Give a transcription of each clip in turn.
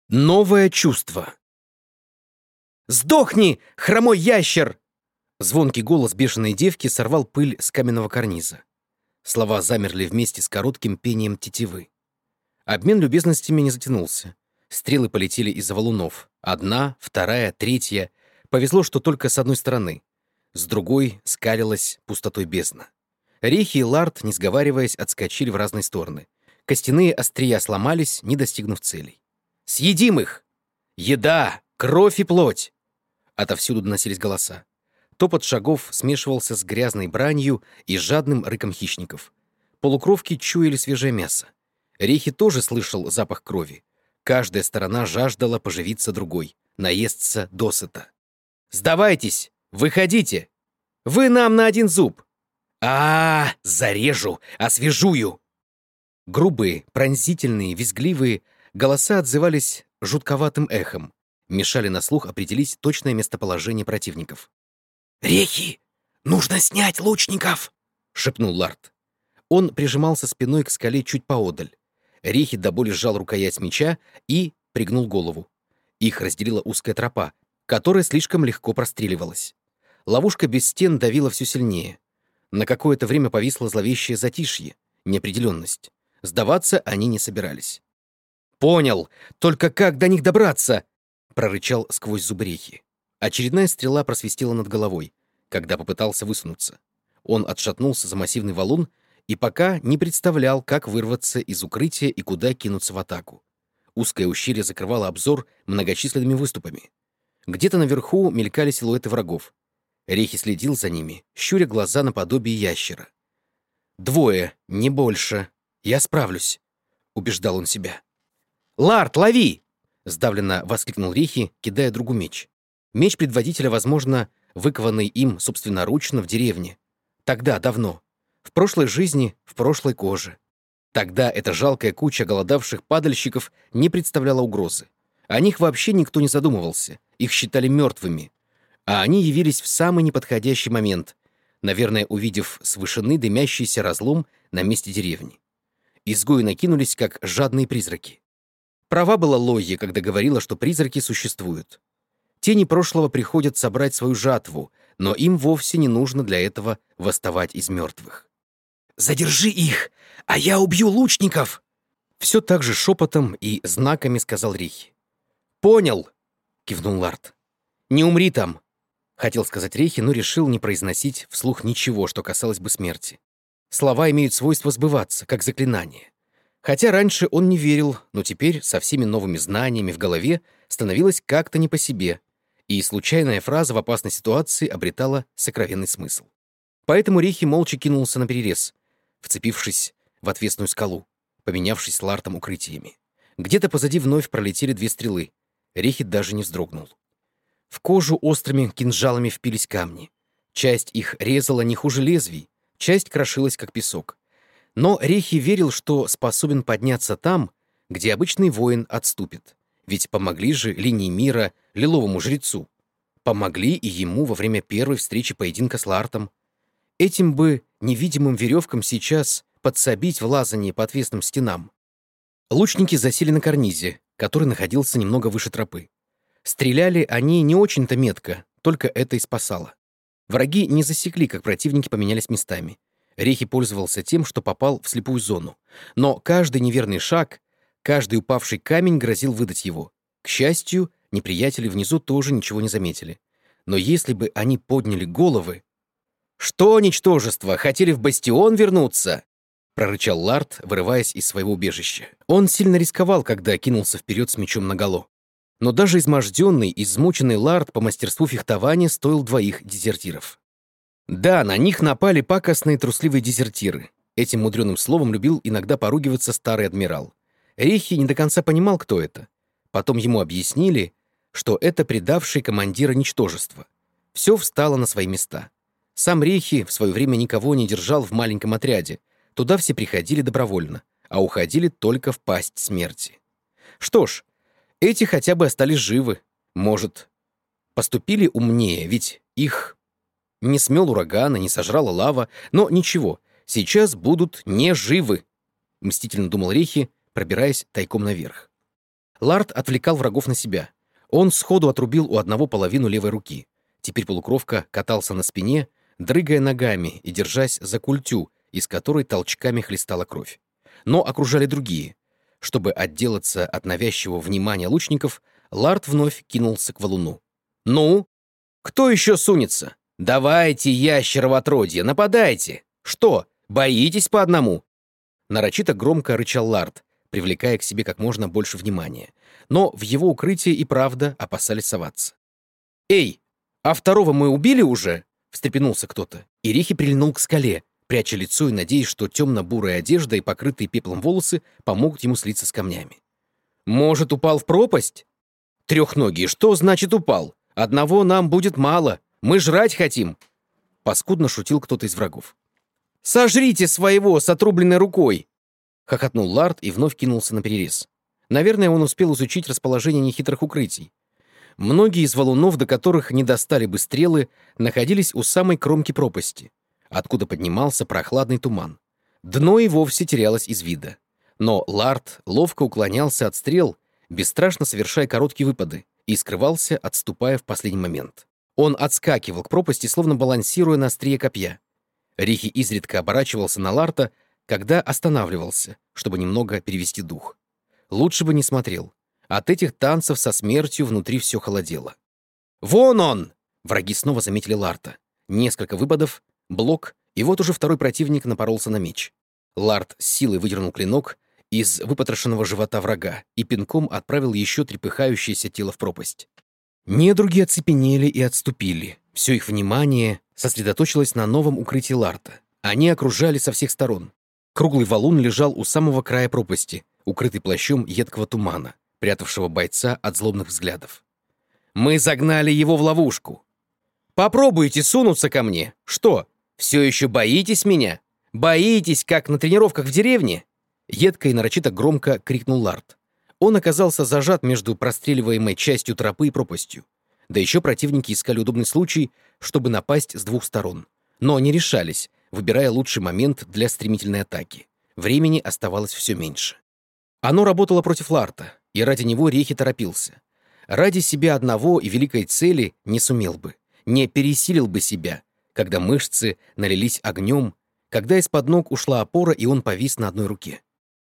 Новое чувство. «Сдохни, хромой ящер!» Звонкий голос бешеной девки сорвал пыль с каменного карниза. Слова замерли вместе с коротким пением тетивы. Обмен любезностями не затянулся. Стрелы полетели из-за валунов. Одна, вторая, третья. Повезло, что только с одной стороны. С другой скалилась пустотой бездна. Рихи и Ларт, не сговариваясь, отскочили в разные стороны. Костяные острия сломались, не достигнув целей. «Съедим их! Еда! Кровь и плоть!» Отовсюду доносились голоса. Топот шагов смешивался с грязной бранью и жадным рыком хищников. Полукровки чуяли свежее мясо. Рихи тоже слышал запах крови. Каждая сторона жаждала поживиться другой, наесться досыта. «Сдавайтесь! Выходите! Вы нам на один зуб! Зарежу! Освежую!» Грубые, пронзительные, визгливые голоса отзывались жутковатым эхом, мешали на слух определить точное местоположение противников. «Рехи! Нужно снять лучников!» — шепнул Ларт. Он прижимался спиной к скале чуть поодаль. Рехи до боли сжал рукоять меча и пригнул голову. Их разделила узкая тропа, которая слишком легко простреливалась. Ловушка без стен давила все сильнее. На какое-то время повисло зловещее затишье, неопределенность. Сдаваться они не собирались. «Понял! Только как до них добраться?» — прорычал сквозь зубы Рехи. Очередная стрела просвистела над головой, когда попытался высунуться. Он отшатнулся за массивный валун и пока не представлял, как вырваться из укрытия и куда кинуться в атаку. Узкое ущелье закрывало обзор многочисленными выступами. Где-то наверху мелькали силуэты врагов. Рехи следил за ними, щуря глаза наподобие ящера. «Двое, не больше. Я справлюсь», — убеждал он себя. «Ларт, лови!» — сдавленно воскликнул Рихи, кидая другу меч. Меч предводителя, возможно, выкованный им собственноручно в деревне. Тогда, давно. В прошлой жизни, в прошлой коже. Тогда эта жалкая куча голодавших падальщиков не представляла угрозы. О них вообще никто не задумывался, их считали мертвыми. А они явились в самый неподходящий момент, наверное, увидев с вышины дымящийся разлом на месте деревни. Изгои накинулись, как жадные призраки. Права была Лойя, когда говорила, что призраки существуют. Тени прошлого приходят собрать свою жатву, но им вовсе не нужно для этого восставать из мертвых. «Задержи их, а я убью лучников!» Все так же шепотом и знаками сказал Рихи. «Понял!» — кивнул Ларт. «Не умри там!» — хотел сказать Рихи, но решил не произносить вслух ничего, что касалось бы смерти. Слова имеют свойство сбываться, как заклинание. Хотя раньше он не верил, но теперь со всеми новыми знаниями в голове становилось как-то не по себе, и случайная фраза в опасной ситуации обретала сокровенный смысл. Поэтому Рихи молча кинулся на перерез, вцепившись в отвесную скалу, поменявшись с Лартом укрытиями. Где-то позади вновь пролетели две стрелы. Рихи даже не вздрогнул. В кожу острыми кинжалами впились камни. Часть их резала не хуже лезвий, часть крошилась, как песок. Но Рихи верил, что способен подняться там, где обычный воин отступит. Ведь помогли же линии мира лиловому жрецу. Помогли и ему во время первой встречи поединка с Лартом. Этим бы невидимым веревкам сейчас подсобить в лазании по отвесным стенам. Лучники засели на карнизе, который находился немного выше тропы. Стреляли они не очень-то метко, только это и спасало. Враги не засекли, как противники поменялись местами. Рихи пользовался тем, что попал в слепую зону. Но каждый неверный шаг, каждый упавший камень грозил выдать его. К счастью, неприятели внизу тоже ничего не заметили. Но если бы они подняли головы... «Что, ничтожество, хотели в бастион вернуться?» — прорычал Ларт, вырываясь из своего убежища. Он сильно рисковал, когда кинулся вперед с мечом наголо. Но даже изможденный, измученный Ларт по мастерству фехтования стоил двоих дезертиров. Да, на них напали пакостные трусливые дезертиры. Этим мудреным словом любил иногда поругиваться старый адмирал. Рихи не до конца понимал, кто это. Потом ему объяснили, что это предавший командира ничтожество. Все встало на свои места. Сам Рихи в свое время никого не держал в маленьком отряде. Туда все приходили добровольно, а уходили только в пасть смерти. Что ж, эти хотя бы остались живы. Может, поступили умнее, ведь их не смел ураган и не сожрала лава, но ничего, сейчас будут не живы, мстительно думал Рихи, пробираясь тайком наверх. Ларт отвлекал врагов на себя. Он сходу отрубил у одного половину левой руки. Теперь полукровка катался на спине, дрыгая ногами и держась за культю, из которой толчками хлестала кровь. Но окружали другие. Чтобы отделаться от навязчивого внимания лучников, Ларт вновь кинулся к валуну. «Ну? Кто еще сунется? Давайте, ящерово отродье, нападайте! Что, боитесь по одному?» Нарочито громко рычал Ларт, привлекая к себе как можно больше внимания. Но в его укрытие и правда опасались соваться. «Эй, а второго мы убили уже?» — встрепенулся кто-то. И Рихи прильнул к скале, пряча лицо и надеясь, что темно-бурая одежда и покрытые пеплом волосы помогут ему слиться с камнями. «Может, упал в пропасть?» «Трехногий, что значит упал? Одного нам будет мало. Мы жрать хотим!» Паскудно шутил кто-то из врагов. «Сожрите своего с отрубленной рукой!» — хохотнул Ларт и вновь кинулся на перерез. Наверное, он успел изучить расположение нехитрых укрытий. Многие из валунов, до которых не достали бы стрелы, находились у самой кромки пропасти, откуда поднимался прохладный туман. Дно и вовсе терялось из вида. Но Ларт ловко уклонялся от стрел, бесстрашно совершая короткие выпады, и скрывался, отступая в последний момент. Он отскакивал к пропасти, словно балансируя на острие копья. Рихи изредка оборачивался на Ларта, когда останавливался, чтобы немного перевести дух. Лучше бы не смотрел. От этих танцев со смертью внутри все холодело. «Вон он!» Враги снова заметили Ларта. Несколько выпадов, блок, и вот уже второй противник напоролся на меч. Ларт с силой выдернул клинок из выпотрошенного живота врага и пинком отправил еще трепыхающееся тело в пропасть. Недруги оцепенели и отступили. Все их внимание сосредоточилось на новом укрытии Ларта. Они окружали со всех сторон. Круглый валун лежал у самого края пропасти, укрытый плащом едкого тумана, прятавшего бойца от злобных взглядов. «Мы загнали его в ловушку. Попробуйте сунуться ко мне. Что, все еще боитесь меня? Боитесь, как на тренировках в деревне?» Едко и нарочито громко крикнул Ларт. Он оказался зажат между простреливаемой частью тропы и пропастью. Да еще противники искали удобный случай, чтобы напасть с двух сторон. Но не решались, выбирая лучший момент для стремительной атаки. Времени оставалось все меньше. Оно работало против Ларта, и ради него Рехи торопился. Ради себя одного и великой цели не сумел бы, не пересилил бы себя, когда мышцы налились огнем, когда из-под ног ушла опора, и он повис на одной руке.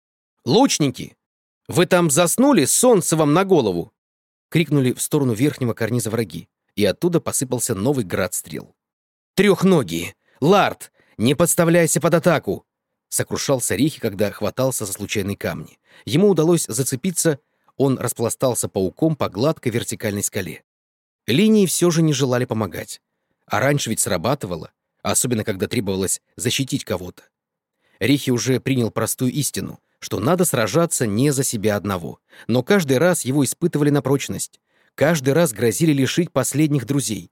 «Лучники! Вы там заснули, солнце вам на голову!» — крикнули в сторону верхнего карниза враги, и оттуда посыпался новый град стрел. «Трехногие! Ларт, не подставляйся под атаку!» — сокрушался Рихи, когда хватался за случайные камни. Ему удалось зацепиться, он распластался пауком по гладкой вертикальной скале. Линии все же не желали помогать. А раньше ведь срабатывало, особенно когда требовалось защитить кого-то. Рихи уже принял простую истину, что надо сражаться не за себя одного. Но каждый раз его испытывали на прочность. Каждый раз грозили лишить последних друзей.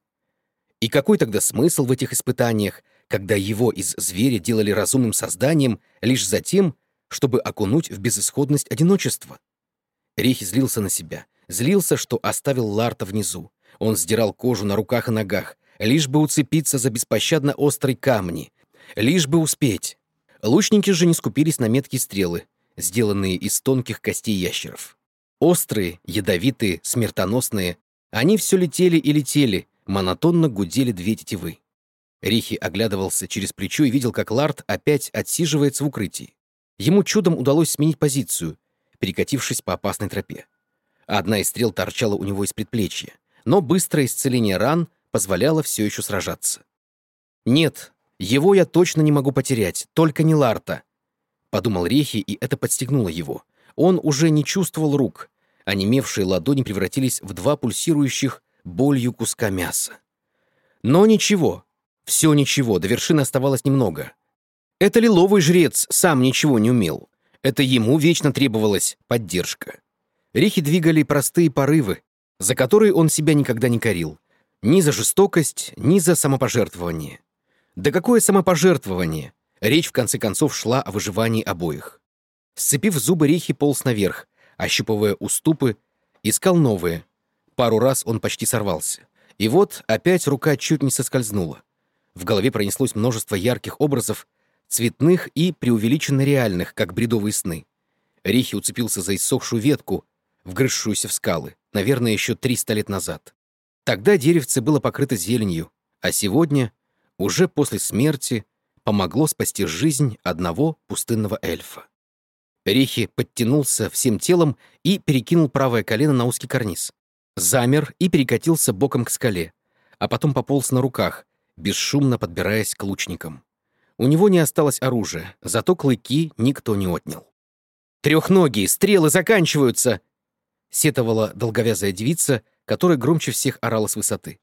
И какой тогда смысл в этих испытаниях, когда его из зверя делали разумным созданием лишь за тем, чтобы окунуть в безысходность одиночества? Рихи злился на себя. Злился, что оставил Ларта внизу. Он сдирал кожу на руках и ногах, лишь бы уцепиться за беспощадно острые камни, лишь бы успеть. Лучники же не скупились на меткие стрелы, сделанные из тонких костей ящеров. Острые, ядовитые, смертоносные, они все летели и летели, монотонно гудели две тетивы. Рихи оглядывался через плечо и видел, как Ларт опять отсиживается в укрытии. Ему чудом удалось сменить позицию, перекатившись по опасной тропе. Одна из стрел торчала у него из предплечья, но быстрое исцеление ран позволяло все еще сражаться. «Нет, его я точно не могу потерять, только не Ларта», — подумал Рехи, и это подстегнуло его. Он уже не чувствовал рук, онемевшие ладони превратились в два пульсирующих болью куска мяса. Но ничего, все ничего, до вершины оставалось немного. Это лиловый жрец сам ничего не умел. Это ему вечно требовалась поддержка. Рехи двигали простые порывы, за которые он себя никогда не корил. Ни за жестокость, ни за самопожертвование. Да какое самопожертвование? Речь, в конце концов, шла о выживании обоих. Сцепив зубы, Рехи полз наверх, ощупывая уступы, искал новые. Пару раз он почти сорвался. И вот опять рука чуть не соскользнула. В голове пронеслось множество ярких образов, цветных и преувеличенно реальных, как бредовые сны. Рехи уцепился за иссохшую ветку, вгрызшуюся в скалы, наверное, еще 300 лет назад. Тогда деревце было покрыто зеленью, а сегодня, уже после смерти, помогло спасти жизнь одного пустынного эльфа. Рихи подтянулся всем телом и перекинул правое колено на узкий карниз. Замер и перекатился боком к скале, а потом пополз на руках, бесшумно подбираясь к лучникам. У него не осталось оружия, зато клыки никто не отнял. «Трехногие, стрелы заканчиваются!» — сетовала долговязая девица, которая громче всех орала с высоты.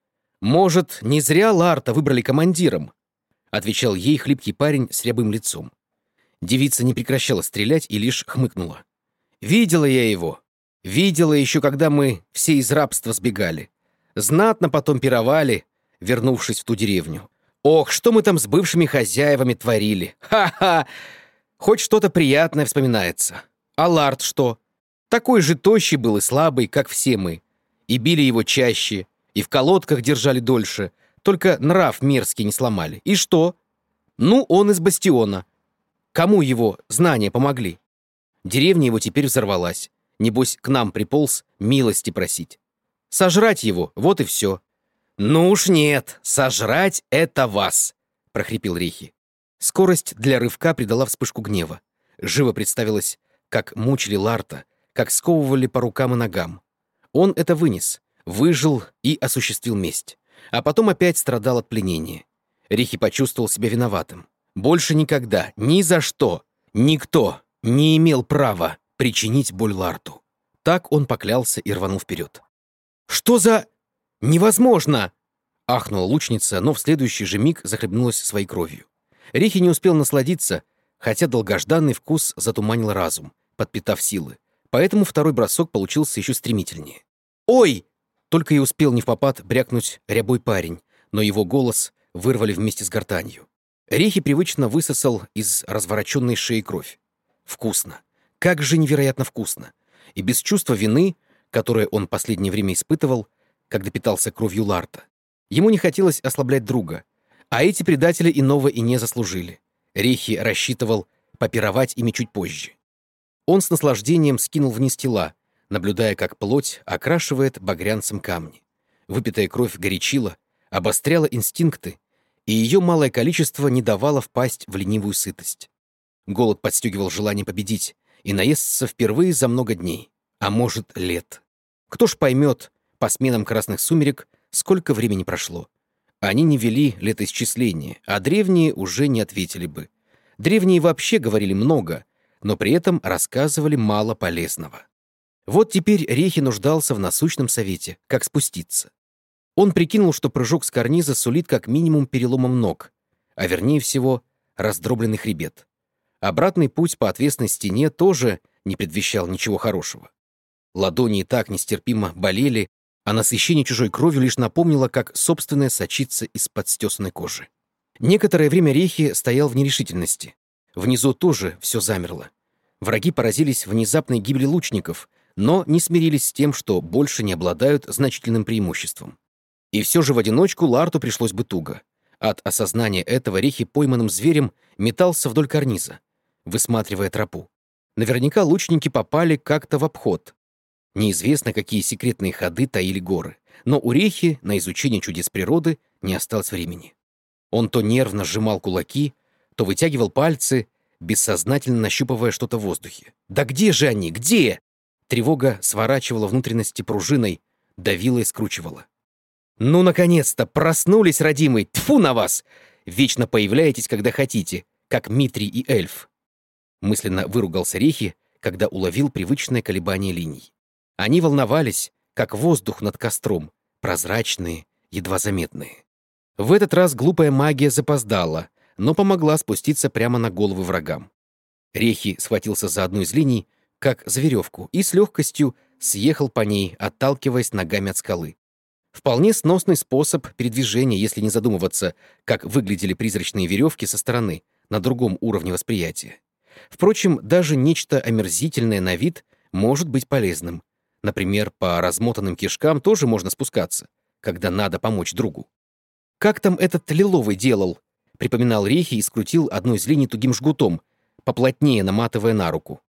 «Может, не зря Ларта выбрали командиром?» — отвечал ей хлипкий парень с рябым лицом. Девица не прекращала стрелять и лишь хмыкнула. «Видела я его. Видела еще, когда мы все из рабства сбегали. Знатно потом пировали, вернувшись в ту деревню. Ох, что мы там с бывшими хозяевами творили! Ха-ха! Хоть что-то приятное вспоминается. А Ларт что? Такой же тощий был и слабый, как все мы. И били его чаще, и в колодках держали дольше, только нрав мерзкий не сломали. И что? Ну, он из бастиона. Кому его знания помогли? Деревня его теперь взорвалась. Небось, к нам приполз милости просить. Сожрать его, вот и все. «Ну уж нет, сожрать — это вас!» — прохрипел Рихи. Скорость для рывка придала вспышку гнева. Живо представилось, как мучили Ларта, как сковывали по рукам и ногам. Он это вынес, выжил и осуществил месть. А потом опять страдал от пленения. Рихи почувствовал себя виноватым. Больше никогда, ни за что, никто не имел права причинить боль Ларту. Так он поклялся и рванул вперед. «Что за... невозможно!» — ахнула лучница, но в следующий же миг захлебнулась своей кровью. Рихи не успел насладиться, хотя долгожданный вкус затуманил разум, подпитав силы. Поэтому второй бросок получился еще стремительнее. «Ой!» — только и успел невпопад брякнуть рябой парень, но его голос вырвали вместе с гортанью. Рихи привычно высосал из развороченной шеи кровь. Вкусно. Как же невероятно вкусно. И без чувства вины, которое он последнее время испытывал, когда питался кровью Ларта. Ему не хотелось ослаблять друга, а эти предатели иного и не заслужили. Рихи рассчитывал попировать ими чуть позже. Он с наслаждением скинул вниз тела, наблюдая, как плоть окрашивает багрянцем камни. Выпитая кровь горячила, обостряла инстинкты, и ее малое количество не давало впасть в ленивую сытость. Голод подстегивал желание победить и наесться впервые за много дней, а может, лет. Кто ж поймет, по сменам красных сумерек, сколько времени прошло. Они не вели летоисчисления, а древние уже не ответили бы. Древние вообще говорили много, но при этом рассказывали мало полезного. Вот теперь Рихи нуждался в насущном совете, как спуститься. Он прикинул, что прыжок с карниза сулит как минимум переломом ног, а вернее всего раздробленный хребет. Обратный путь по отвесной стене тоже не предвещал ничего хорошего. Ладони и так нестерпимо болели, а насыщение чужой кровью лишь напомнило, как собственное сочится из-под стесанной кожи. Некоторое время Рихи стоял в нерешительности. Внизу тоже все замерло. Враги поразились внезапной гибели лучников, но не смирились с тем, что больше не обладают значительным преимуществом. И все же в одиночку Ларту пришлось бы туго. От осознания этого Рихи пойманным зверем метался вдоль карниза, высматривая тропу. Наверняка лучники попали как-то в обход. Неизвестно, какие секретные ходы таили горы, но у Рихи на изучение чудес природы не осталось времени. Он то нервно сжимал кулаки, то вытягивал пальцы, бессознательно нащупывая что-то в воздухе. «Да где же они? Где?» Тревога сворачивала внутренности пружиной, давила и скручивала. «Ну, наконец-то! Проснулись, родимый! Тьфу на вас! Вечно появляетесь, когда хотите, как Митрий и эльф!» Мысленно выругался Рихи, когда уловил привычное колебание линий. Они волновались, как воздух над костром, прозрачные, едва заметные. В этот раз глупая магия запоздала, но помогла спуститься прямо на головы врагам. Рихи схватился за одну из линий, как за веревку, и с легкостью съехал по ней, отталкиваясь ногами от скалы. Вполне сносный способ передвижения, если не задумываться, как выглядели призрачные веревки со стороны, на другом уровне восприятия. Впрочем, даже нечто омерзительное на вид может быть полезным. Например, по размотанным кишкам тоже можно спускаться, когда надо помочь другу. «Как там этот лиловый делал?» — припоминал Рихи и скрутил одну из линий тугим жгутом, поплотнее наматывая на руку.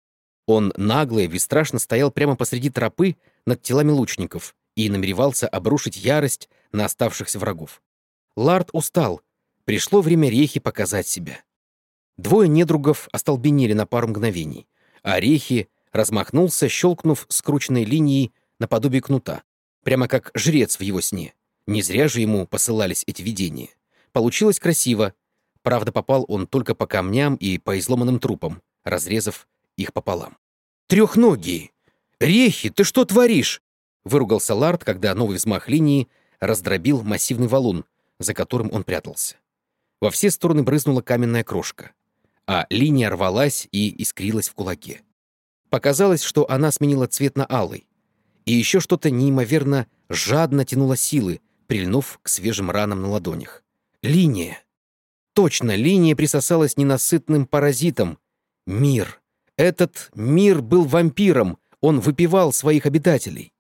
Он нагло и бесстрашно стоял прямо посреди тропы над телами лучников и намеревался обрушить ярость на оставшихся врагов. Лард устал. Пришло время Рехи показать себя. Двое недругов остолбенели на пару мгновений, а Рехи размахнулся, щелкнув скрученной линией наподобие кнута, прямо как жрец в его сне. Не зря же ему посылались эти видения. Получилось красиво. Правда, попал он только по камням и по изломанным трупам, разрезав их пополам. «Трехногие! Рехи, ты что творишь?» — выругался Лард, когда новый взмах линии раздробил массивный валун, за которым он прятался. Во все стороны брызнула каменная крошка, а линия рвалась и искрилась в кулаке. Показалось, что она сменила цвет на алый, и еще что-то неимоверно жадно тянуло силы, прильнув к свежим ранам на ладонях. Линия! Точно, линия присосалась ненасытным паразитом. Мир! Этот мир был вампиром, он выпивал своих обитателей.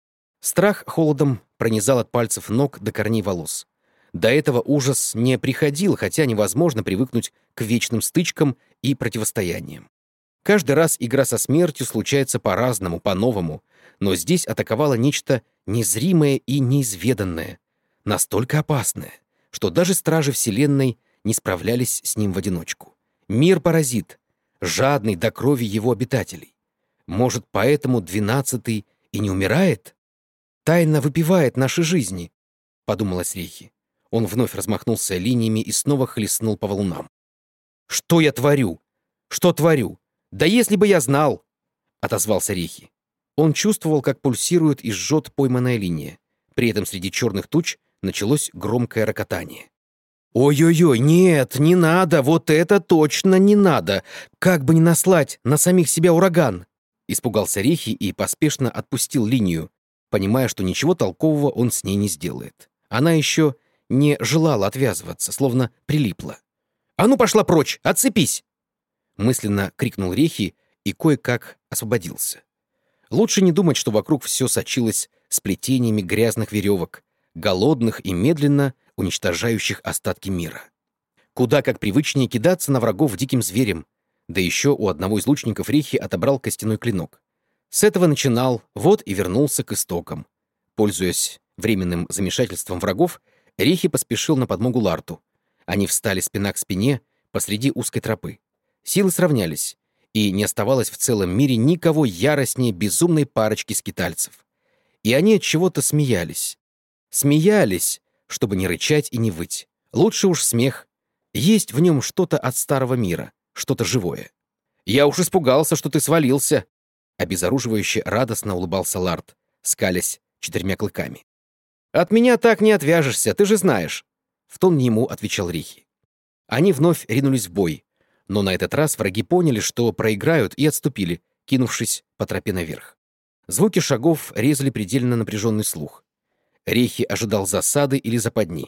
Страх холодом пронизал от пальцев ног до корней волос. До этого ужас не приходил, хотя невозможно привыкнуть к вечным стычкам и противостояниям. Каждый раз игра со смертью случается по-разному, по-новому, но здесь атаковало нечто незримое и неизведанное, настолько опасное, что даже стражи Вселенной не справлялись с ним в одиночку. Мир-паразит, жадный до крови его обитателей. Может, поэтому 12-й и не умирает? Тайно выпивает наши жизни, — подумалось Рехи. Он вновь размахнулся линиями и снова хлестнул по валунам. «Что я творю? Что творю? Да если бы я знал!» — отозвался Рехи. Он чувствовал, как пульсирует и жжет пойманная линия. При этом среди черных туч началось громкое рокотание. «Ой-ой-ой, нет, не надо, вот это точно не надо! Как бы не наслать на самих себя ураган!» Испугался Рехи и поспешно отпустил линию, понимая, что ничего толкового он с ней не сделает. Она еще не желала отвязываться, словно прилипла. «А ну пошла прочь! Отцепись!» Мысленно крикнул Рехи и кое-как освободился. Лучше не думать, что вокруг все сочилось сплетениями грязных веревок, голодных и медленно уничтожающих остатки мира. Куда как привычнее кидаться на врагов диким зверем, да еще у одного из лучников Рехи отобрал костяной клинок. С этого начинал, вот и вернулся к истокам. Пользуясь временным замешательством врагов, Рехи поспешил на подмогу Ларту. Они встали спина к спине посреди узкой тропы. Силы сравнялись, и не оставалось в целом мире никого яростнее безумной парочки скитальцев. И они от чего-то смеялись. Смеялись, чтобы не рычать и не выть. Лучше уж смех. Есть в нем что-то от старого мира, что-то живое. «Я уж испугался, что ты свалился!» Обезоруживающе радостно улыбался Лард, скалясь 4 клыками. «От меня так не отвяжешься, ты же знаешь!» В тон ему отвечал Рехи. Они вновь ринулись в бой, но на этот раз враги поняли, что проиграют, и отступили, кинувшись по тропе наверх. Звуки шагов резали предельно напряженный слух. Рехи ожидал засады или западни.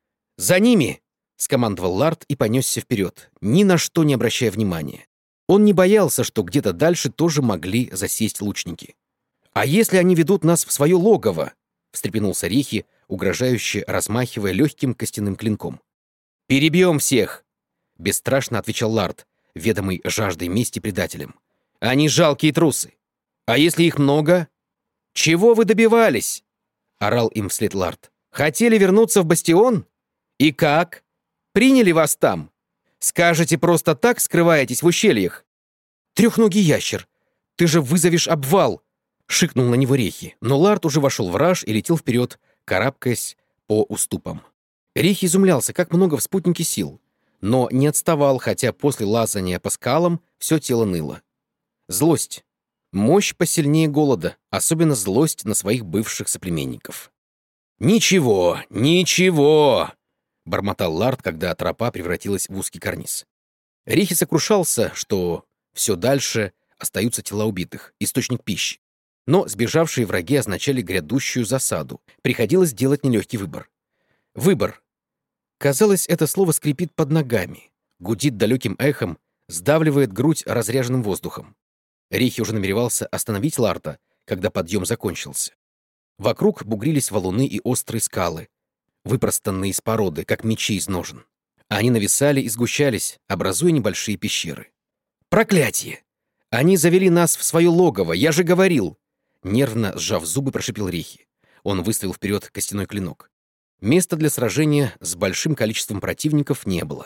«За ними!» — скомандовал Лард и понесся вперед, ни на что не обращая внимания. Он не боялся, что где-то дальше тоже могли засесть лучники. «А если они ведут нас в свое логово?» — встрепенулся Рехи, угрожающе размахивая легким костяным клинком. «Перебьем всех!» — бесстрашно отвечал Лард, ведомый жаждой мести предателям. «Они жалкие трусы! А если их много?» «Чего вы добивались?» — орал им вслед Лард. «Хотели вернуться в бастион? И как? Приняли вас там? Скажете, просто так скрываетесь в ущельях?» «Трехногий ящер! Ты же вызовешь обвал!» — шикнул на него Рехи, но Лард уже вошел в раж и летел вперед, карабкаясь по уступам. Рехи изумлялся, как много в спутнике сил, но не отставал, хотя после лазания по скалам все тело ныло. Злость. Мощь посильнее голода, особенно злость на своих бывших соплеменников. «Ничего, ничего!» — бормотал Лард, когда тропа превратилась в узкий карниз. Рехи сокрушался, что все дальше остаются тела убитых, источник пищи. Но сбежавшие враги означали грядущую засаду. Приходилось делать нелегкий выбор. Выбор. Казалось, это слово скрипит под ногами, гудит далеким эхом, сдавливает грудь разряженным воздухом. Рехи уже намеревался остановить Ларта, когда подъем закончился. Вокруг бугрились валуны и острые скалы, выпростанные из породы, как мечи из ножен. Они нависали и сгущались, образуя небольшие пещеры. «Проклятие!» Они завели нас в свое логово, я же говорил!» Нервно сжав зубы, прошипел Рихи. Он выставил вперед костяной клинок. Места для сражения с большим количеством противников не было.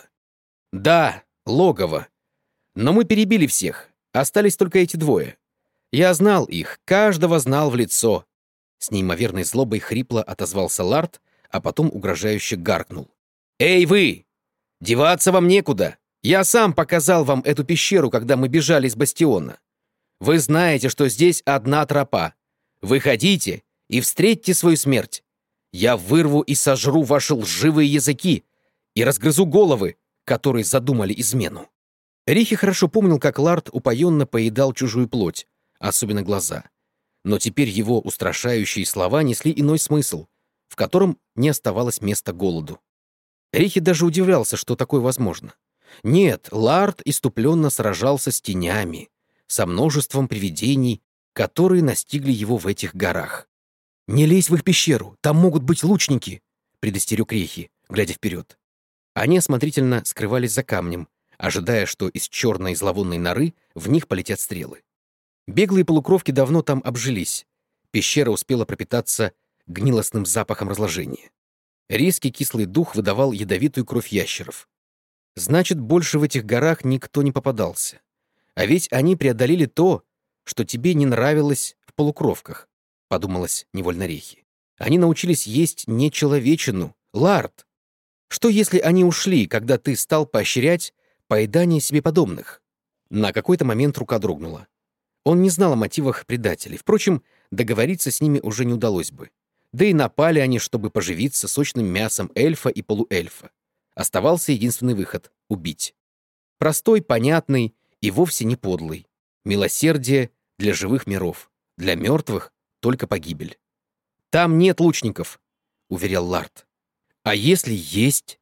«Да, логово. Но мы перебили всех. Остались только эти двое. Я знал их, каждого знал в лицо». С неимоверной злобой хрипло отозвался Ларт, а потом угрожающе гаркнул. «Эй, вы! Деваться вам некуда! Я сам показал вам эту пещеру, когда мы бежали с бастиона. Вы знаете, что здесь одна тропа. Выходите и встретьте свою смерть. Я вырву и сожру ваши лживые языки и разгрызу головы, которые задумали измену». Рихи хорошо помнил, как Ларт упоенно поедал чужую плоть, особенно глаза. Но теперь его устрашающие слова несли иной смысл, в котором не оставалось места голоду. Рихи даже удивлялся, что такое возможно. Нет, Ларт иступленно сражался с тенями, со множеством привидений, которые настигли его в этих горах. «Не лезь в их пещеру, там могут быть лучники», — предостерег Рихи, глядя вперед. Они осмотрительно скрывались за камнем, ожидая, что из черной зловонной норы в них полетят стрелы. Беглые полукровки давно там обжились. Пещера успела пропитаться гнилостным запахом разложения. Резкий кислый дух выдавал ядовитую кровь ящеров. Значит, больше в этих горах никто не попадался. А ведь они преодолели то, что тебе не нравилось в полукровках, подумалось невольно Рихи. Они научились есть не человечину, Ларт. Что если они ушли, когда ты стал поощрять поедание себе подобных? На какой-то момент рука дрогнула. Он не знал о мотивах предателей. Впрочем, договориться с ними уже не удалось бы. Да и напали они, чтобы поживиться сочным мясом эльфа и полуэльфа. Оставался единственный выход — убить. Простой, понятный и вовсе не подлый. Милосердие для живых миров, для мертвых — только погибель. «Там нет лучников», — уверял Ларт. «А если есть?»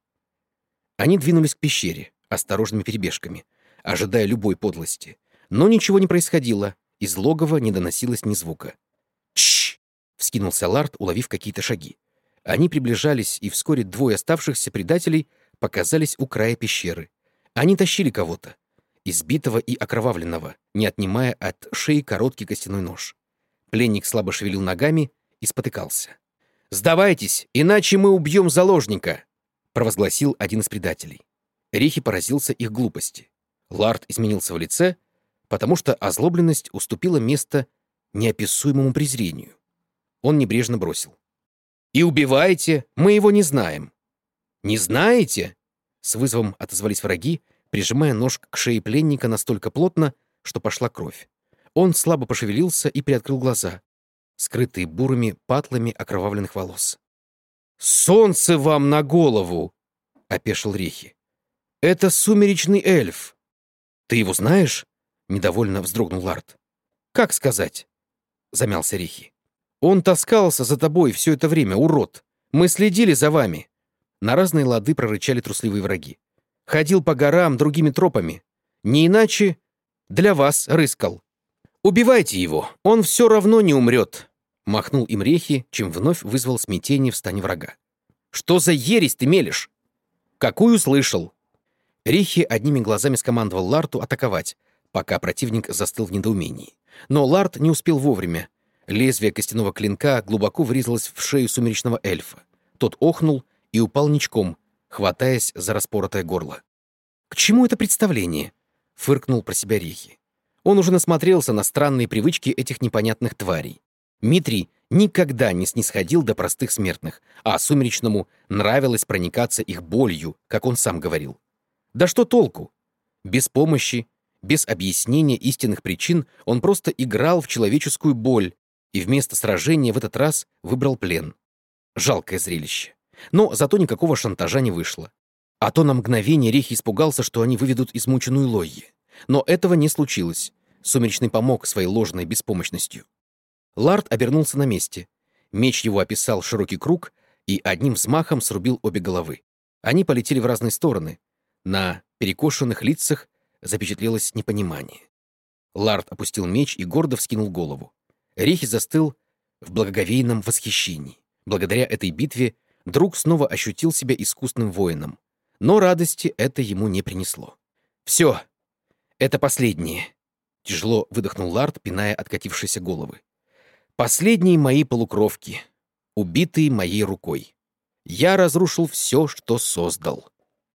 Они двинулись к пещере осторожными перебежками, ожидая любой подлости. Но ничего не происходило, из логова не доносилось ни звука. «Тш!» — вскинулся Ларт, уловив какие-то шаги. Они приближались, и вскоре двое оставшихся предателей показались у края пещеры. Они тащили кого-то, избитого и окровавленного, не отнимая от шеи короткий костяной нож. Пленник слабо шевелил ногами и спотыкался. «Сдавайтесь, иначе мы убьем заложника!» — провозгласил один из предателей. Рихи поразился их глупости. Ларт изменился в лице, потому что озлобленность уступила место неописуемому презрению. Он небрежно бросил. «И убивайте, мы его не знаем». «Не знаете?» — с вызовом отозвались враги, прижимая нож к шее пленника настолько плотно, что пошла кровь. Он слабо пошевелился и приоткрыл глаза, скрытые бурыми патлами окровавленных волос. «Солнце вам на голову!» — опешил Рихи. «Это сумеречный эльф». «Ты его знаешь?» — недовольно вздрогнул Ларт. «Как сказать?» — замялся Рихи. «Он таскался за тобой все это время, урод. Мы следили за вами». На разные лады прорычали трусливые враги. «Ходил по горам другими тропами. Не иначе для вас рыскал. Убивайте его, он все равно не умрет», — махнул им Рихи, чем вновь вызвал смятение в стане врага. «Что за ересь ты мелешь?» «Какую слышал?» Рихи одними глазами скомандовал Ларту атаковать, пока противник застыл в недоумении. Но Ларт не успел вовремя. Лезвие костяного клинка глубоко врезалось в шею сумеречного эльфа. Тот охнул и упал ничком, хватаясь за распоротое горло. «К чему это представление?» — фыркнул про себя Рихи. Он уже насмотрелся на странные привычки этих непонятных тварей. Митрий никогда не снисходил до простых смертных, а сумеречному нравилось проникаться их болью, как он сам говорил. Да что толку? Без помощи, без объяснения истинных причин он просто играл в человеческую боль и вместо сражения в этот раз выбрал плен. Жалкое зрелище. Но зато никакого шантажа не вышло. А то на мгновение Рихи испугался, что они выведут измученную Лойи. Но этого не случилось. Сумеречный помог своей ложной беспомощностью. Ларт обернулся на месте. Меч его описал широкий круг и одним взмахом срубил обе головы. Они полетели в разные стороны. На перекошенных лицах запечатлелось непонимание. Ларт опустил меч и гордо вскинул голову. Рихи застыл в благоговейном восхищении. Благодаря этой битве друг снова ощутил себя искусным воином. Но радости это ему не принесло. «Все, это последнее», Тяжело выдохнул Ларт, пиная откатившиеся головы. «Последние мои полукровки, убитые моей рукой. Я разрушил все, что создал».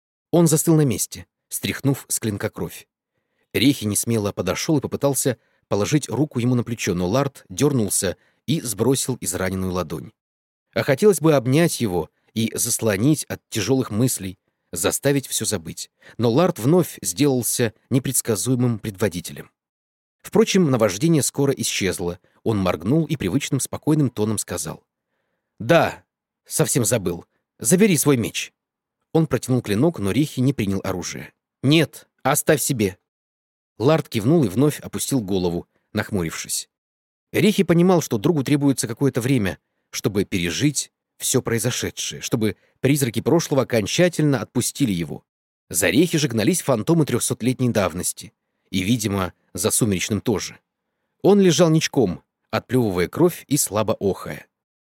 Он застыл на месте, стряхнув с клинка кровь. Рехи несмело подошел и попытался положить руку ему на плечо, но Ларт дернулся и сбросил израненную ладонь. А хотелось бы обнять его и заслонить от тяжелых мыслей, заставить все забыть. Но Ларт вновь сделался непредсказуемым предводителем. Впрочем, наваждение скоро исчезло. Он моргнул и привычным спокойным тоном сказал: «Да, совсем забыл. Забери свой меч». Он протянул клинок, но Рехи не принял оружие. «Нет, оставь себе». Ларт кивнул и вновь опустил голову, нахмурившись. Рехи понимал, что другу требуется какое-то время, чтобы пережить все произошедшее, чтобы призраки прошлого окончательно отпустили его. За Рехи же гнались фантомы 300-летней давности. И, видимо, за Сумеречным тоже. Он лежал ничком, отплевывая кровь и слабо охая.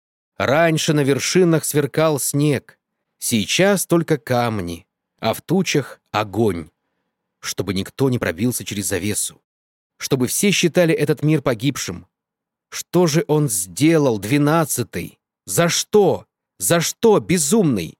Раньше на вершинах сверкал снег, сейчас только камни, а в тучах — огонь, чтобы никто не пробился через завесу, чтобы все считали этот мир погибшим. Что же он сделал, 12-й? За что? За что, безумный?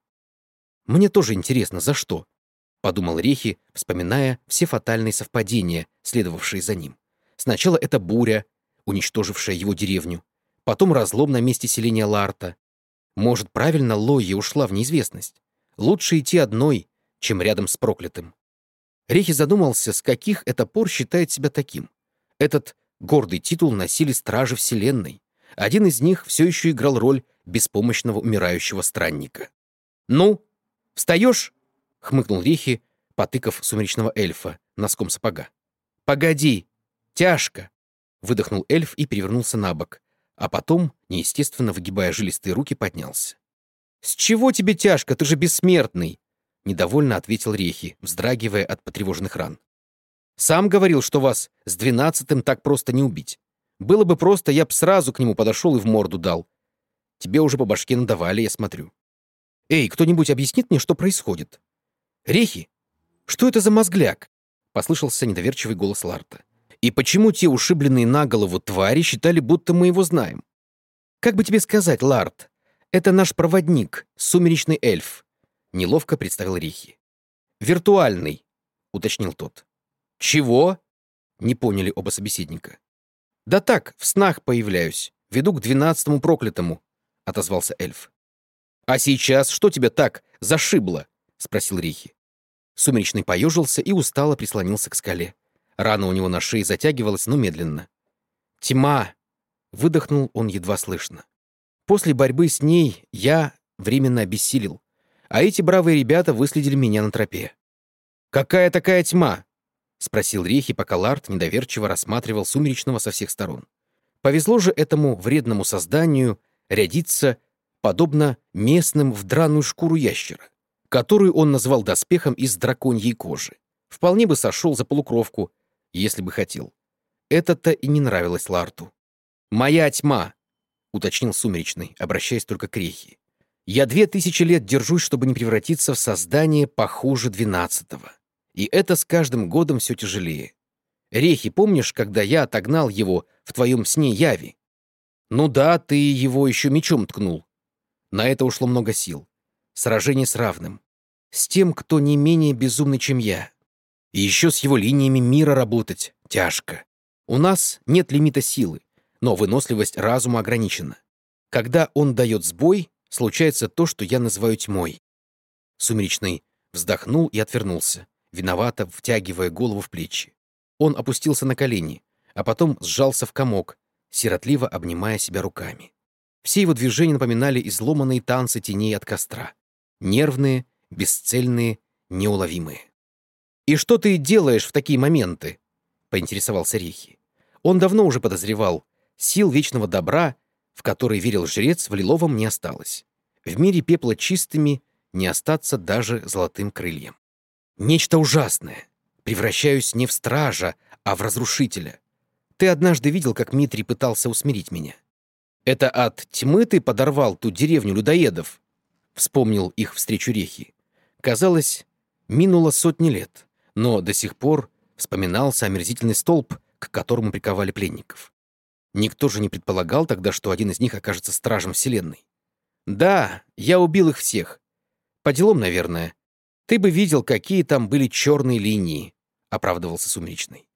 Мне тоже интересно, за что? — подумал Рехи, вспоминая все фатальные совпадения, следовавшие за ним. Сначала это буря, уничтожившая его деревню, потом разлом на месте селения Ларта. Может, правильно Лойя ушла в неизвестность? Лучше идти одной, чем рядом с проклятым. Рехи задумался, с каких это пор считает себя таким. Этот гордый титул носили стражи Вселенной. Один из них все еще играл роль беспомощного умирающего странника. «Ну, встаешь?» — хмыкнул Рехи, потыкав сумеречного эльфа носком сапога. «Погоди! Тяжко!» — выдохнул эльф и перевернулся на бок, а потом, неестественно выгибая жилистые руки, поднялся. «С чего тебе тяжко? Ты же бессмертный!» — недовольно ответил Рехи, вздрагивая от потревоженных ран. «Сам говорил, что вас с 12-м так просто не убить. Было бы просто, я б сразу к нему подошел и в морду дал. Тебе уже по башке надавали, я смотрю. Эй, кто-нибудь объяснит мне, что происходит?» «Рехи, что это за мозгляк?» — послышался недоверчивый голос Ларта. «И почему те ушибленные на голову твари считали, будто мы его знаем? Как бы тебе сказать, Ларт, это наш проводник, сумеречный эльф», — неловко представил Рехи. «Виртуальный», — уточнил тот. «Чего?» — не поняли оба собеседника. «Да так, в снах появляюсь, веду к 12-му проклятому», — отозвался эльф. «А сейчас что тебя так зашибло?» — спросил Рехи. Сумеречный поежился и устало прислонился к скале. Рана у него на шее затягивалась, но медленно. «Тьма!» — выдохнул он едва слышно. «После борьбы с ней я временно обессилел, а эти бравые ребята выследили меня на тропе». «Какая такая тьма?» — спросил Рехи, пока Ларт недоверчиво рассматривал Сумеречного со всех сторон. Повезло же этому вредному созданию рядиться подобно местным в драную шкуру ящера, которую он назвал доспехом из драконьей кожи. Вполне бы сошел за полукровку, если бы хотел. Это-то и не нравилось Ларту. «Моя тьма», — уточнил Сумеречный, обращаясь только к Рехи. «Я 2000 лет держусь, чтобы не превратиться в создание похуже 12-го. И это с каждым годом все тяжелее. Рехи, помнишь, когда я отогнал его в твоем сне Яви? Ну да, ты его еще мечом ткнул. На это ушло много сил. Сражение с равным. С тем, кто не менее безумный, чем я. И еще с его линиями мира работать тяжко. У нас нет лимита силы, но выносливость разума ограничена. Когда он дает сбой, случается то, что я называю тьмой». Сумеречный вздохнул и отвернулся, виновато втягивая голову в плечи. Он опустился на колени, а потом сжался в комок, сиротливо обнимая себя руками. Все его движения напоминали изломанные танцы теней от костра. Нервные, бесцельные, неуловимые. «И что ты делаешь в такие моменты?» — поинтересовался Рехи. Он давно уже подозревал, сил вечного добра, в который верил жрец, в Лиловом не осталось. В мире пепла чистыми не остаться даже золотым крыльям. «Нечто ужасное. Превращаюсь не в стража, а в разрушителя. Ты однажды видел, как Митрий пытался усмирить меня? Это от тьмы ты подорвал ту деревню людоедов?» Вспомнил их встречу Рехи. Казалось, минуло сотни лет, но до сих пор вспоминался омерзительный столб, к которому приковали пленников. Никто же не предполагал тогда, что один из них окажется стражем Вселенной. Да, я убил их всех. По делам, наверное. Ты бы видел, какие там были черные линии, — оправдывался Сумеречный.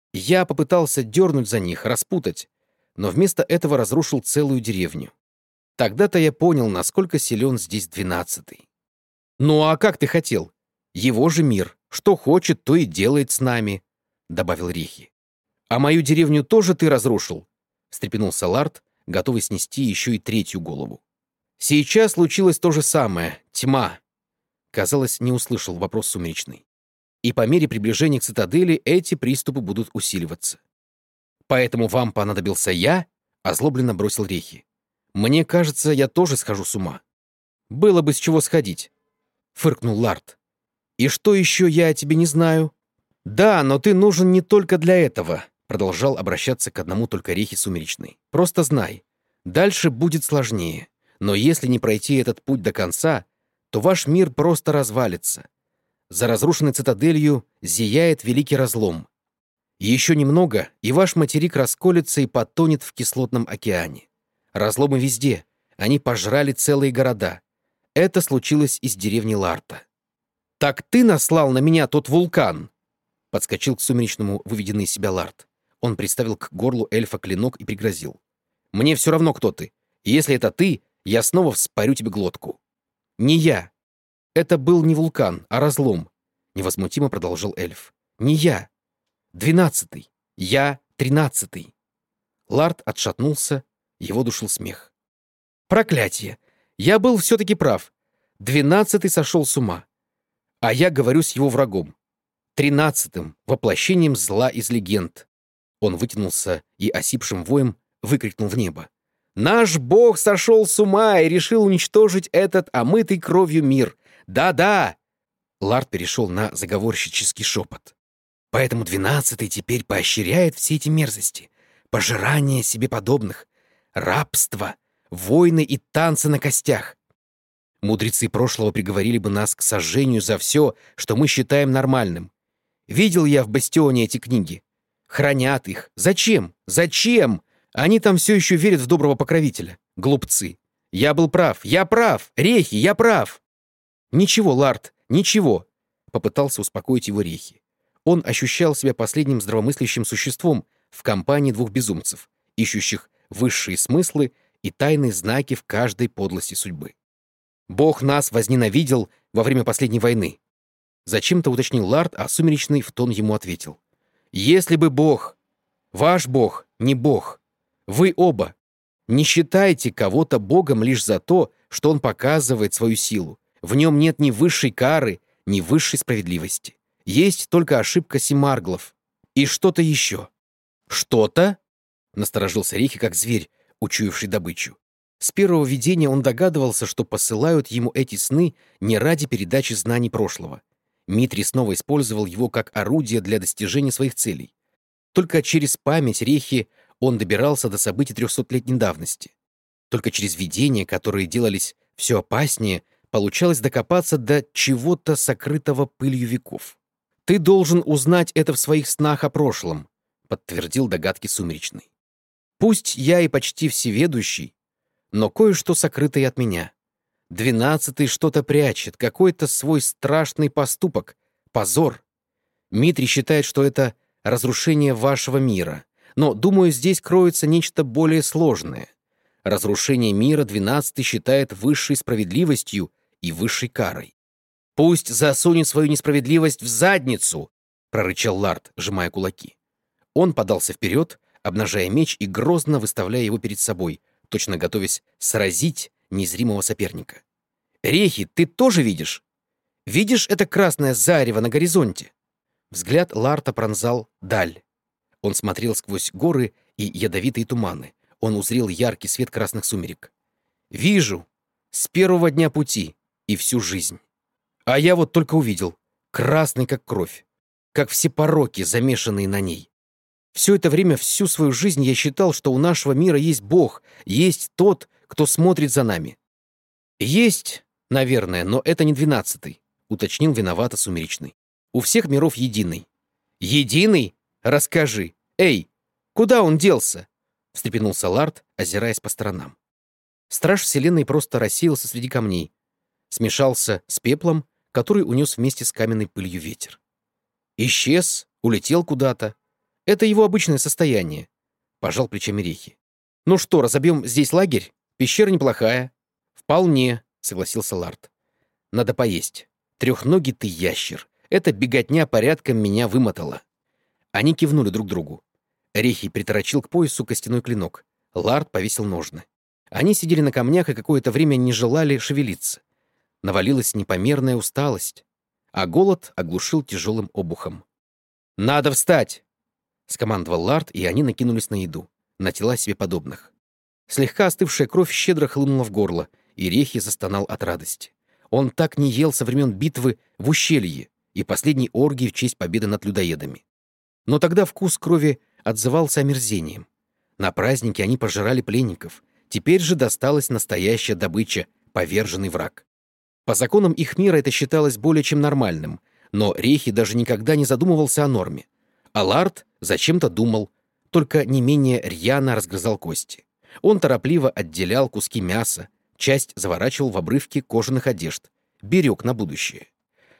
Я попытался дернуть за них, распутать, но вместо этого разрушил целую деревню. Тогда-то я понял, насколько силен здесь 12-й. «Ну а как ты хотел? Его же мир. Что хочет, то и делает с нами», — добавил Рихи. «А мою деревню тоже ты разрушил?» — встрепенулся Ларт, готовый снести еще и третью голову. «Сейчас случилось то же самое. Тьма». Казалось, не услышал вопрос Сумеречный. И по мере приближения к цитадели эти приступы будут усиливаться. «Поэтому вам понадобился я?» — озлобленно бросил Рихи. «Мне кажется, я тоже схожу с ума». «Было бы с чего сходить», — фыркнул Ларт. «И что еще я о тебе не знаю?» «Да, но ты нужен не только для этого», — продолжал обращаться к одному только Рихи Сумеречный. «Просто знай, дальше будет сложнее, но если не пройти этот путь до конца, то ваш мир просто развалится. За разрушенной цитаделью зияет великий разлом. Еще немного, и ваш материк расколется и потонет в кислотном океане. Разломы везде, они пожрали целые города. Это случилось из деревни Ларта». «Так ты наслал на меня тот вулкан?» Подскочил к Сумеречному выведенный из себя Ларт. Он приставил к горлу эльфа клинок и пригрозил. «Мне все равно, кто ты. Если это ты, я снова вспорю тебе глотку». «Не я. Это был не вулкан, а разлом», — невозмутимо продолжил эльф. «Не я. 12-й. Я 13-й». Ларт отшатнулся, его душил смех. «Проклятие! Я был все-таки прав. 12-й сошел с ума. А я говорю с его врагом. 13-м, воплощением зла из легенд». Он вытянулся и осипшим воем выкрикнул в небо. «Наш бог сошел с ума и решил уничтожить этот омытый кровью мир. Да-да!» Ларт перешел на заговорщический шепот. «Поэтому 12-й теперь поощряет все эти мерзости. Пожирание себе подобных, рабство, войны и танцы на костях. Мудрецы прошлого приговорили бы нас к сожжению за все, что мы считаем нормальным. Видел я в Бастионе эти книги. Хранят их. Зачем? Зачем? Они там все еще верят в доброго покровителя. Глупцы. Я был прав. Я прав. Рехи, я прав». «Ничего, Ларт, ничего», — попытался успокоить его Рехи. Он ощущал себя последним здравомыслящим существом в компании двух безумцев, ищущих высшие смыслы и тайные знаки в каждой подлости судьбы. «Бог нас возненавидел во время последней войны», — зачем-то уточнил Ларт, а Сумеречный в тон ему ответил. «Если бы Бог, ваш Бог, не Бог, вы оба, не считайте кого-то Богом лишь за то, что он показывает свою силу. В нем нет ни высшей кары, ни высшей справедливости. Есть только ошибка симарглов. И что-то еще». «Что-то?» — насторожился Рихи, как зверь, учуявший добычу. С первого видения он догадывался, что посылают ему эти сны не ради передачи знаний прошлого. Митрий снова использовал его как орудие для достижения своих целей. Только через память Рехи он добирался до событий 300-летней давности. Только через видения, которые делались все опаснее, получалось докопаться до чего-то сокрытого пылью веков. «Ты должен узнать это в своих снах о прошлом», — подтвердил догадки Сумеречный. «Пусть я и почти всеведущий, но кое-что сокрытое от меня. 12-й что-то прячет, какой-то свой страшный поступок, позор. Митрий считает, что это разрушение вашего мира, но, думаю, здесь кроется нечто более сложное. Разрушение мира 12-й считает высшей справедливостью и высшей карой. «Пусть засунет свою несправедливость в задницу!» — прорычал Ларт, сжимая кулаки. Он подался вперед, обнажая меч и грозно выставляя его перед собой, точно готовясь сразить незримого соперника. «Рехи, ты тоже видишь? Видишь это красное зарево на горизонте?» Взгляд Ларта пронзал даль. Он смотрел сквозь горы и ядовитые туманы. Он узрел яркий свет красных сумерек. «Вижу. С первого дня пути. И всю жизнь. А я вот только увидел. Красный, как кровь. Как все пороки, замешанные на ней. Все это время, всю свою жизнь я считал, что у нашего мира есть Бог, есть тот, кто смотрит за нами. Есть, наверное, но это не 12-й», — уточнил виновато Сумеречный. «У всех миров единый». «Единый? Расскажи. «Эй, куда он делся?» — встрепенулся Ларт, озираясь по сторонам. Страж Вселенной просто рассеялся среди камней, смешался с пеплом, который унес вместе с каменной пылью ветер. Исчез, улетел куда-то. Это его обычное состояние, — пожал плечами Рехи. «Ну что, разобьем здесь лагерь? Пещера неплохая». «Вполне», — согласился Ларт. «Надо поесть. Трехногий ты ящер. Эта беготня порядком меня вымотала». Они кивнули друг другу. Рехи приторочил к поясу костяной клинок. Ларт повесил ножны. Они сидели на камнях и какое-то время не желали шевелиться. Навалилась непомерная усталость, а голод оглушил тяжелым обухом. «Надо встать!» — скомандовал Ларт, и они накинулись на еду, на тела себе подобных. Слегка остывшая кровь щедро хлынула в горло, и Рехи застонал от радости. Он так не ел со времен битвы в ущелье и последней оргии в честь победы над людоедами. Но тогда вкус крови отзывался омерзением. На празднике они пожирали пленников. Теперь же досталась настоящая добыча — поверженный враг. По законам их мира это считалось более чем нормальным, но Рехи даже никогда не задумывался о норме. А Ларт зачем-то думал, только не менее рьяно разгрызал кости. Он торопливо отделял куски мяса, часть заворачивал в обрывки кожаных одежд, берег на будущее.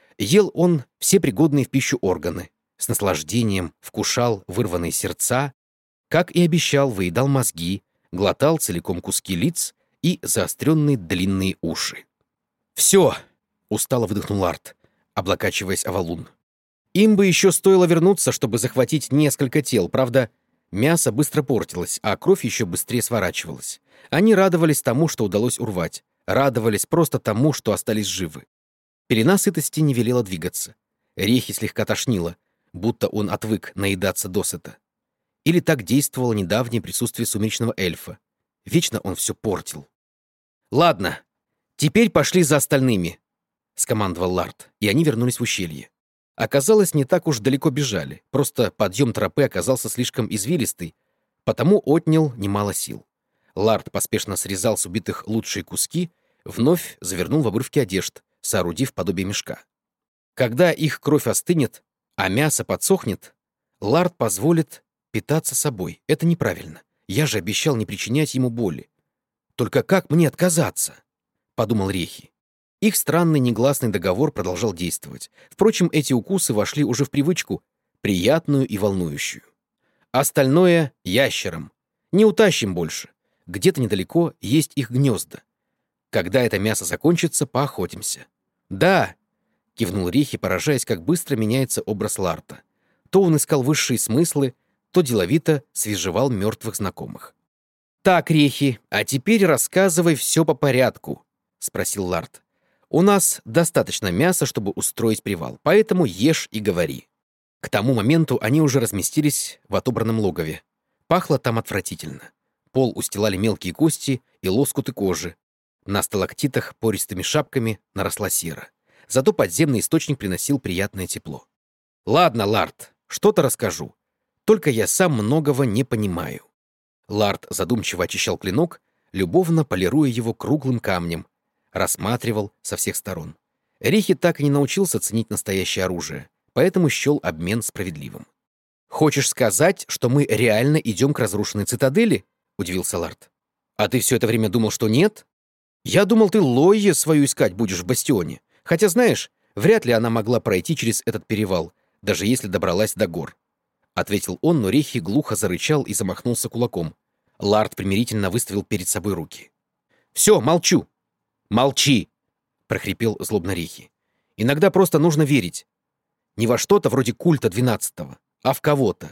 Ел он все пригодные в пищу органы, с наслаждением вкушал вырванные сердца, как и обещал, выедал мозги, глотал целиком куски лиц и заостренные длинные уши. «Все!» — устало выдохнул Арт, облокачиваясь о валун. Им бы еще стоило вернуться, чтобы захватить несколько тел, правда, мясо быстро портилось, а кровь еще быстрее сворачивалась. Они радовались тому, что удалось урвать, радовались просто тому, что остались живы. Пелена сытости не велела двигаться. Рехи слегка тошнило, будто он отвык наедаться досыта. Или так действовало недавнее присутствие сумеречного эльфа. Вечно он все портил. «Ладно, теперь пошли за остальными», — скомандовал Ларт, и они вернулись в ущелье. Оказалось, не так уж далеко бежали, просто подъем тропы оказался слишком извилистый, потому отнял немало сил. Ларт поспешно срезал с убитых лучшие куски, вновь завернул в обрывки одежд, соорудив подобие мешка. Когда их кровь остынет, а мясо подсохнет, Ларт позволит питаться собой. Это неправильно. Я же обещал не причинять ему боли. Только как мне отказаться? Подумал Рехи. Их странный негласный договор продолжал действовать. Впрочем, эти укусы вошли уже в привычку, приятную и волнующую. Остальное — ящерам. Не утащим больше. Где-то недалеко есть их гнезда. Когда это мясо закончится, поохотимся. «Да!» — кивнул Рехи, поражаясь, как быстро меняется образ Ларта. То он искал высшие смыслы, то деловито свежевал мертвых знакомых. «Так, Рехи, а теперь рассказывай все по порядку», — спросил Ларт. «У нас достаточно мяса, чтобы устроить привал, поэтому ешь и говори». К тому моменту они уже разместились в отобранном логове. Пахло там отвратительно. Пол устилали мелкие кости и лоскуты кожи. На сталактитах пористыми шапками наросла сера. Зато подземный источник приносил приятное тепло. «Ладно, Ларт, что-то расскажу. Только я сам многого не понимаю». Ларт задумчиво очищал клинок, любовно полируя его круглым камнем, рассматривал со всех сторон. Рехи так и не научился ценить настоящее оружие, поэтому счел обмен справедливым. «Хочешь сказать, что мы реально идем к разрушенной цитадели?» — удивился Ларт. «А ты все это время думал, что нет? Я думал, ты Лойе свою искать будешь в бастионе. Хотя, знаешь, вряд ли она могла пройти через этот перевал, даже если добралась до гор». Ответил он, но Рехи глухо зарычал и замахнулся кулаком. Ларт примирительно выставил перед собой руки. «Все, молчу!» «Молчи!» — прохрипел злобно Рехи. «Иногда просто нужно верить. Не во что-то вроде культа 12-го, а в кого-то.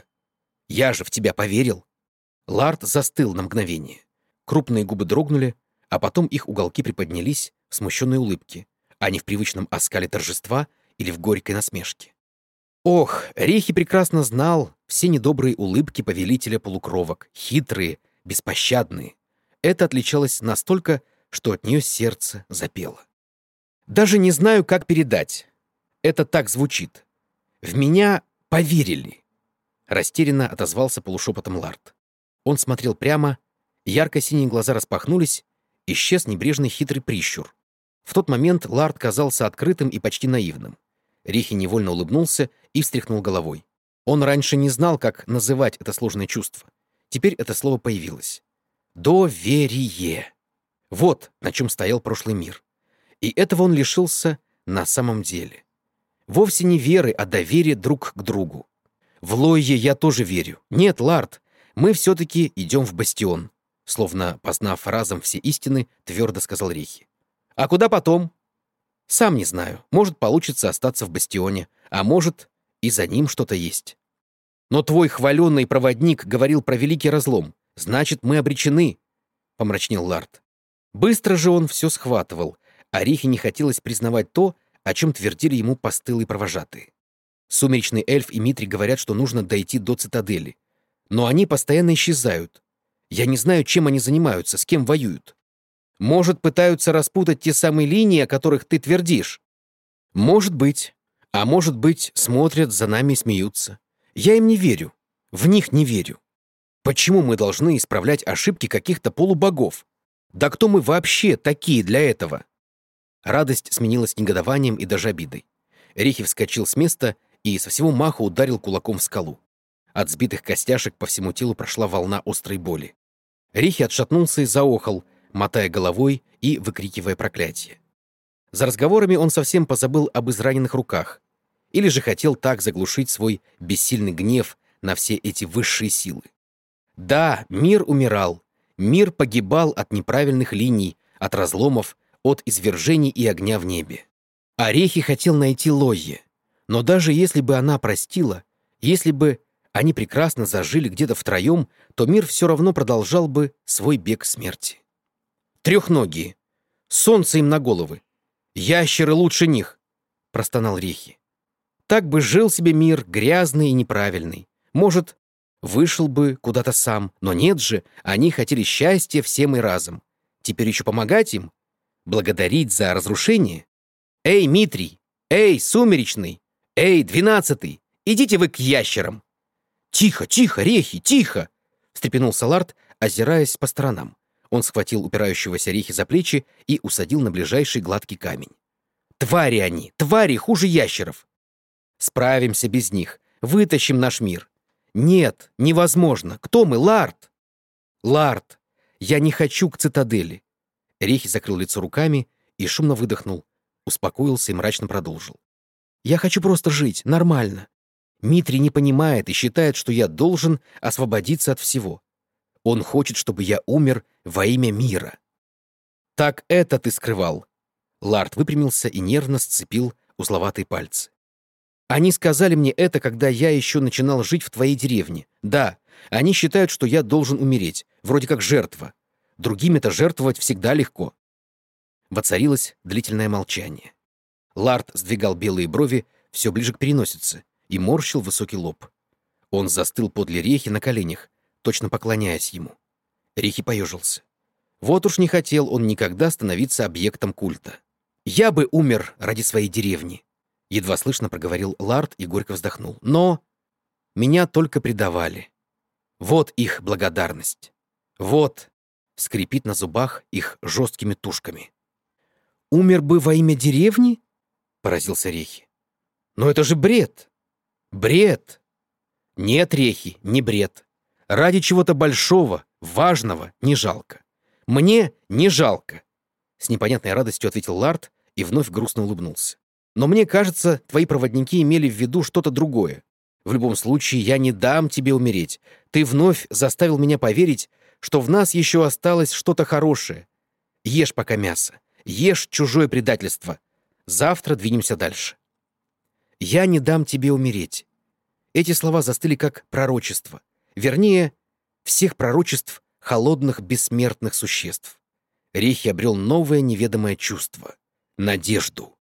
Я же в тебя поверил». Ларт застыл на мгновение. Крупные губы дрогнули, а потом их уголки приподнялись в смущенной улыбке, а не в привычном оскале торжества или в горькой насмешке. Ох, Рехи прекрасно знал все недобрые улыбки повелителя полукровок, хитрые, беспощадные. Это отличалось настолько, что от нее сердце запело. Даже не знаю, как передать. Это так звучит. В меня поверили. Растерянно отозвался полушепотом Ларт. Он смотрел прямо, ярко-синие глаза распахнулись, исчез небрежный хитрый прищур. В тот момент Ларт казался открытым и почти наивным. Рехи невольно улыбнулся и встряхнул головой. Он раньше не знал, как называть это сложное чувство. Теперь это слово появилось. Доверие. Вот на чем стоял прошлый мир. И этого он лишился на самом деле. Вовсе не веры, а доверия друг к другу. В Лойе я тоже верю. Нет, Ларт, мы все-таки идем в бастион. Словно познав разом все истины, твердо сказал Рихи. А куда потом? Сам не знаю. Может, получится остаться в бастионе, а может, и за ним что-то есть. Но твой хваленный проводник говорил про великий разлом. Значит, мы обречены, — помрачнел Ларт. Быстро же он все схватывал, а Рихи не хотелось признавать то, о чем твердили ему постылые провожатые. Сумеречный эльф и Митрий говорят, что нужно дойти до цитадели. Но они постоянно исчезают. Я не знаю, чем они занимаются, с кем воюют. Может, пытаются распутать те самые линии, о которых ты твердишь? Может быть. А может быть, смотрят за нами и смеются. Я им не верю. В них не верю. Почему мы должны исправлять ошибки каких-то полубогов? Да кто мы вообще такие для этого? Радость сменилась негодованием и даже обидой. Рихи вскочил с места и со всего маху ударил кулаком в скалу. От сбитых костяшек по всему телу прошла волна острой боли. Рихи отшатнулся и заохал, мотая головой и выкрикивая проклятие. За разговорами он совсем позабыл об израненных руках, или же хотел так заглушить свой бессильный гнев на все эти высшие силы. Да, мир умирал, мир погибал от неправильных линий, от разломов, от извержений и огня в небе. Орехи хотел найти Лойе, но даже если бы она простила, если бы они прекрасно зажили где-то втроем, то мир все равно продолжал бы свой бег смерти. Трехногие. Солнце им на головы. Ящеры лучше них, простонал Рихи. Так бы жил себе мир, грязный и неправильный. Может, вышел бы куда-то сам, но нет же, они хотели счастья всем и разом. Теперь еще помогать им? Благодарить за разрушение? Эй, Митрий! Эй, Сумеречный! Эй, 12-й! Идите вы к ящерам! «Тихо, тихо, Рехи, тихо!» — встрепенулся Ларт, озираясь по сторонам. Он схватил упирающегося Рехи за плечи и усадил на ближайший гладкий камень. «Твари они! Твари хуже ящеров! Справимся без них, вытащим наш мир! Нет, невозможно! Кто мы, Ларт?» «Ларт! Я не хочу к цитадели!» Рехи закрыл лицо руками и шумно выдохнул, успокоился и мрачно продолжил. «Я хочу просто жить, нормально. Митрий не понимает и считает, что я должен освободиться от всего. Он хочет, чтобы я умер во имя мира». «Так это ты скрывал!» Ларт выпрямился и нервно сцепил узловатые пальцы. «Они сказали мне это, когда я еще начинал жить в твоей деревне. Да, они считают, что я должен умереть, вроде как жертва. Другим-то жертвовать всегда легко». Воцарилось длительное молчание. Ларт сдвигал белые брови все ближе к переносице и морщил высокий лоб. Он застыл подле Рехи на коленях, точно поклоняясь ему. Рехи поежился. Вот уж не хотел он никогда становиться объектом культа. «Я бы умер ради своей деревни», — едва слышно проговорил Ларт и горько вздохнул. «Но меня только предавали. Вот их благодарность. Вот», — скрипит на зубах их жесткими тушками. «Умер бы во имя деревни?» — поразился Рехи. «Но это же бред! Бред!» «Нет, Рехи, не бред. Ради чего-то большого, важного не жалко. Мне не жалко!» С непонятной радостью ответил Ларт и вновь грустно улыбнулся. «Но мне кажется, твои проводники имели в виду что-то другое. В любом случае, я не дам тебе умереть. Ты вновь заставил меня поверить, что в нас еще осталось что-то хорошее. Ешь пока мясо. Ешь чужое предательство. Завтра двинемся дальше». «Я не дам тебе умереть». Эти слова застыли как пророчество. Вернее, всех пророчеств холодных бессмертных существ. Рехи обрел новое неведомое чувство — надежду.